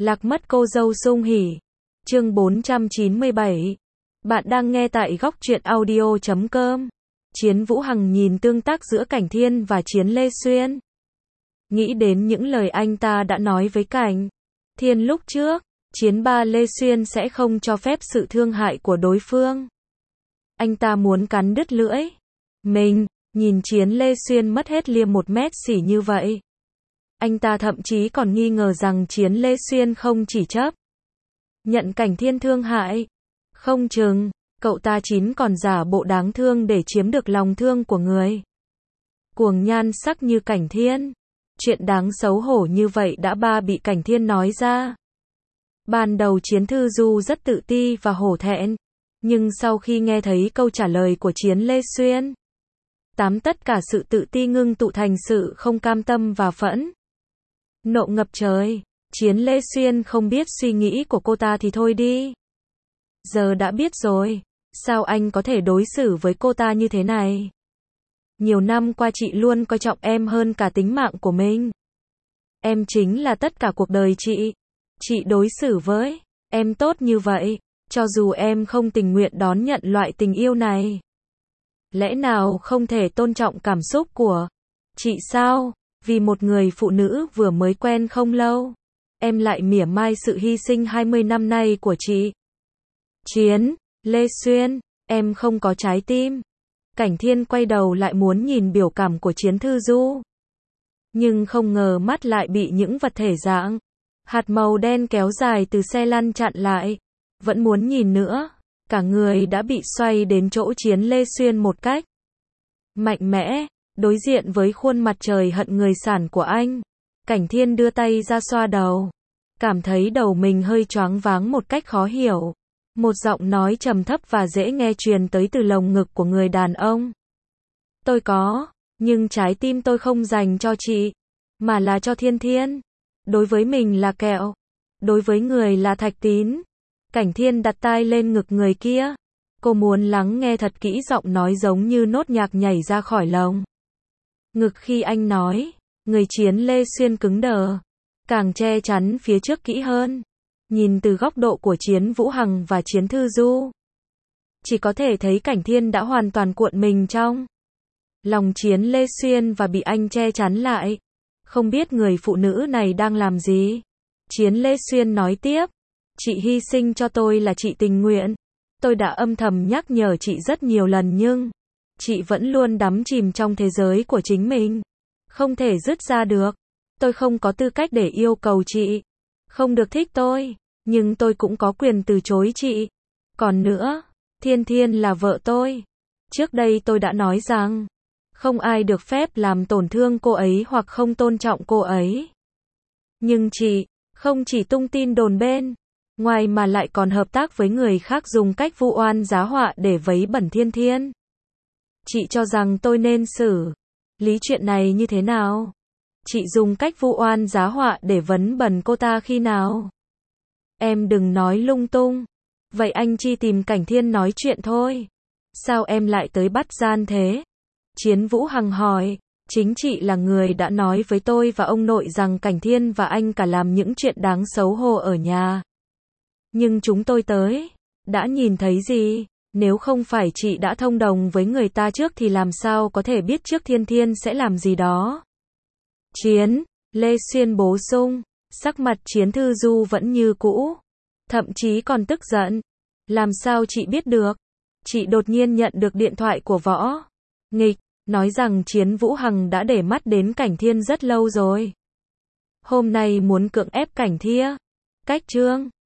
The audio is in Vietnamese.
Lạc mất cô dâu sung hỉ. Chương 497. Bạn đang nghe tại góc truyện audio.com. Chiến Vũ Hằng nhìn tương tác giữa Cảnh Thiên và Chiến Lê Xuyên. Nghĩ đến những lời anh ta đã nói với Cảnh Thiên lúc trước, Chiến ba Lê Xuyên sẽ không cho phép sự thương hại của đối phương. Anh ta muốn cắn đứt lưỡi mình, nhìn Chiến Lê Xuyên mất hết liêm 1 mét xỉ như vậy. Anh ta thậm chí còn nghi ngờ rằng Chiến Lê Xuyên không chỉ chấp nhận Cảnh Thiên thương hại, không chừng cậu ta còn giả bộ đáng thương để chiếm được lòng thương của người cuồng nhan sắc như Cảnh Thiên. Chuyện đáng xấu hổ như vậy đã bị Cảnh Thiên nói ra. Ban đầu Chiến Thư Du rất tự ti và hổ thẹn, nhưng sau khi nghe thấy câu trả lời của Chiến Lê Xuyên, tất cả sự tự ti ngưng tụ thành sự không cam tâm và phẫn nộ ngập trời. Chiến Lê Xuyên không biết suy nghĩ của cô ta thì thôi đi. Giờ đã biết rồi, sao anh có thể đối xử với cô ta như thế này? Nhiều năm qua chị luôn coi trọng em hơn cả tính mạng của mình. Em chính là tất cả cuộc đời chị. Chị đối xử với em tốt như vậy, cho dù em không tình nguyện đón nhận loại tình yêu này. Lẽ nào không thể tôn trọng cảm xúc của chị sao? Vì một người phụ nữ vừa mới quen không lâu, em lại mỉa mai sự hy sinh 20 năm nay của chị. Chiến Lê Xuyên, em không có trái tim. Cảnh Thiên quay đầu lại muốn nhìn biểu cảm của Chiến Thư Du, nhưng không ngờ mắt lại bị những vật thể dạng hạt màu đen kéo dài từ xe lăn chặn lại. Vẫn muốn nhìn nữa, cả người đã bị xoay đến chỗ Chiến Lê Xuyên một cách mạnh mẽ. Đối diện với khuôn mặt trời hận người sản của anh, Cảnh Thiên đưa tay ra xoa đầu, cảm thấy đầu mình hơi choáng váng một cách khó hiểu. Một giọng nói trầm thấp và dễ nghe truyền tới từ lồng ngực của người đàn ông. Tôi có, nhưng trái tim tôi không dành cho chị, mà là cho Thiên Thiên. Đối với mình là kẹo, đối với người là thạch tín. Cảnh Thiên đặt tai lên ngực người kia. Cô muốn lắng nghe thật kỹ giọng nói giống như nốt nhạc nhảy ra khỏi lồng ngực khi anh nói. Người Chiến Lê Xuyên cứng đờ, càng che chắn phía trước kỹ hơn. Nhìn từ góc độ của Chiến Vũ Hằng và Chiến Thư Du, chỉ có thể thấy Cảnh Thiên đã hoàn toàn cuộn mình trong lòng Chiến Lê Xuyên và bị anh che chắn lại. Không biết người phụ nữ này đang làm gì. Chiến Lê Xuyên nói tiếp. Chị hy sinh cho tôi là chị tình nguyện. Tôi đã âm thầm nhắc nhở chị rất nhiều lần nhưng chị vẫn luôn đắm chìm trong thế giới của chính mình, không thể dứt ra được. Tôi không có tư cách để yêu cầu chị không được thích tôi, nhưng tôi cũng có quyền từ chối chị. Còn nữa, Thiên Thiên là vợ tôi. Trước đây tôi đã nói rằng không ai được phép làm tổn thương cô ấy hoặc không tôn trọng cô ấy. Nhưng chị không chỉ tung tin đồn bên ngoài mà lại còn hợp tác với người khác dùng cách vu oan giá họa để vấy bẩn Thiên Thiên. Chị cho rằng tôi nên xử lý chuyện này như thế nào? Chị dùng cách vu oan giá họa để vấn bẩn cô ta khi nào? Em đừng nói lung tung. Vậy anh chỉ tìm Cảnh Thiên nói chuyện thôi. Sao em lại tới bắt gian thế? Chiến Vũ Hằng hỏi. Chính chị là người đã nói với tôi và ông nội rằng Cảnh Thiên và anh cả làm những chuyện đáng xấu hổ ở nhà. Nhưng chúng tôi tới đã nhìn thấy gì? Nếu không phải chị đã thông đồng với người ta trước thì làm sao có thể biết trước Thiên Thiên sẽ làm gì đó? Chiến Lê Xuyên bổ sung. Sắc mặt Chiến Thư Du vẫn như cũ, thậm chí còn tức giận. Làm sao chị biết được? Chị đột nhiên nhận được điện thoại của Võ Nghịch, nói rằng Chiến Vũ Hằng đã để mắt đến Cảnh Thiên rất lâu rồi. Hôm nay muốn cưỡng ép Cảnh Thiên. Cách chương